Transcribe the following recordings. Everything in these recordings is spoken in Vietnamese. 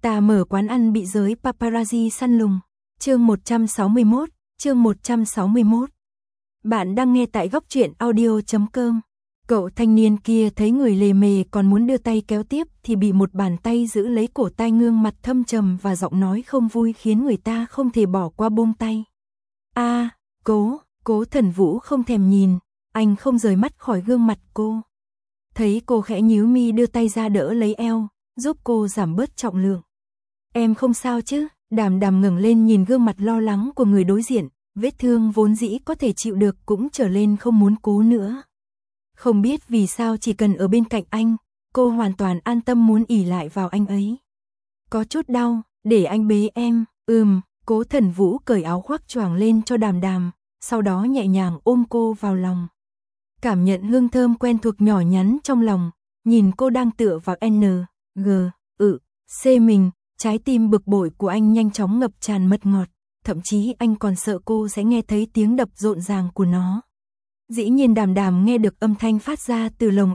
Ta mở quán ăn bị giới paparazzi săn lùng. Chương 161. Bạn đang nghe tại góc truyện audio.com. Cậu thanh niên kia thấy người lề mề còn muốn đưa tay kéo tiếp thì bị một bàn tay giữ lấy cổ tay, gương mặt thâm trầm và giọng nói không vui khiến người ta không thể bỏ qua buông tay. Cố Thần Vũ không thèm nhìn, anh không rời mắt khỏi gương mặt cô. Thấy cô khẽ nhíu mi đưa tay ra đỡ lấy eo, giúp cô giảm bớt trọng lượng. Em không sao chứ? Đàm Đàm ngẩng lên nhìn gương mặt lo lắng của người đối diện, vết thương vốn dĩ có thể chịu được cũng trở lên không muốn cố nữa. Không biết vì sao chỉ cần ở bên cạnh anh, cô hoàn toàn an tâm muốn ỷ lại vào anh ấy. Có chút đau, để anh bế em. Cố Thần Vũ cởi áo khoác choàng lên cho Đàm Đàm, sau đó nhẹ nhàng ôm cô vào lòng. Cảm nhận hương thơm quen thuộc nhỏ nhắn trong lòng, nhìn cô đang tựa vào C mình, trái tim bực bội của anh nhanh chóng ngập tràn mật ngọt, thậm chí anh còn sợ cô sẽ nghe thấy tiếng đập rộn ràng của nó. Dĩ nhiên Đàm Đàm nghe được âm thanh phát ra từ lồng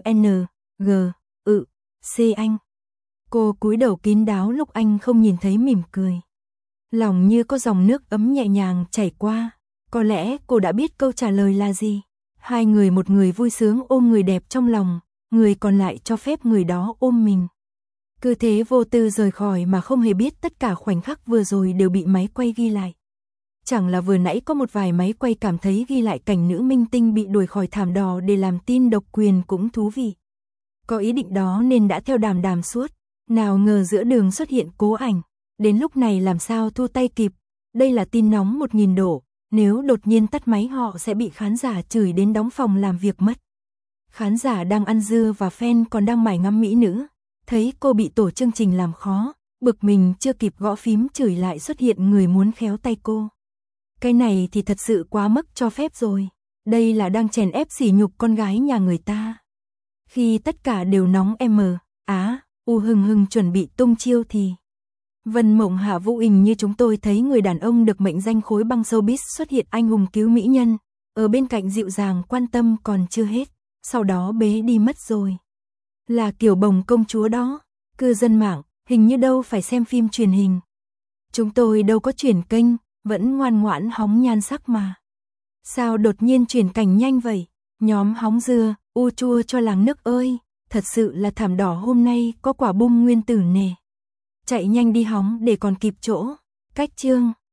C anh. Cô cúi đầu kín đáo lúc anh không nhìn thấy, mỉm cười. Lòng như có dòng nước ấm nhẹ nhàng chảy qua, có lẽ cô đã biết câu trả lời là gì. Hai người, một người vui sướng ôm người đẹp trong lòng, người còn lại cho phép người đó ôm mình. Cứ thế vô tư rời khỏi mà không hề biết tất cả khoảnh khắc vừa rồi đều bị máy quay ghi lại. Chẳng là vừa nãy có một vài máy quay cảm thấy ghi lại cảnh nữ minh tinh bị đuổi khỏi thảm đỏ để làm tin độc quyền cũng thú vị. Có ý định đó nên đã theo Đàm Đàm suốt, nào ngờ giữa đường xuất hiện Cố Ảnh. Đến lúc này làm sao thu tay kịp, đây là tin nóng 1000 độ, nếu đột nhiên tắt máy họ sẽ bị khán giả chửi đến đóng phòng làm việc mất. Khán giả đang ăn dưa và fan còn đang mải ngắm mỹ nữ, thấy cô bị tổ chương trình làm khó, bực mình chưa kịp gõ phím chửi lại xuất hiện người muốn khéo tay cô. Cái này thì thật sự quá mức cho phép rồi, đây là đang chèn ép sỉ nhục con gái nhà người ta. Khi tất cả đều nóng hừng chuẩn bị tung chiêu thì Vân Mộng Hạ Vũ Hình như chúng tôi thấy người đàn ông được mệnh danh khối băng showbiz xuất hiện anh hùng cứu mỹ nhân, ở bên cạnh dịu dàng quan tâm còn chưa hết, sau đó bế đi mất rồi. Là Kiều Bồng công chúa đó, cư dân mạng, hình như đâu phải xem phim truyền hình. Chúng tôi đâu có chuyển kênh, vẫn ngoan ngoãn hóng nhan sắc mà. Sao đột nhiên chuyển cảnh nhanh vậy? Nhóm hóng dưa, u chua cho làng nước ơi, thật sự là thảm đỏ hôm nay có quả bung nguyên tử nè. Chạy nhanh đi hóng để còn kịp chỗ. Cách chương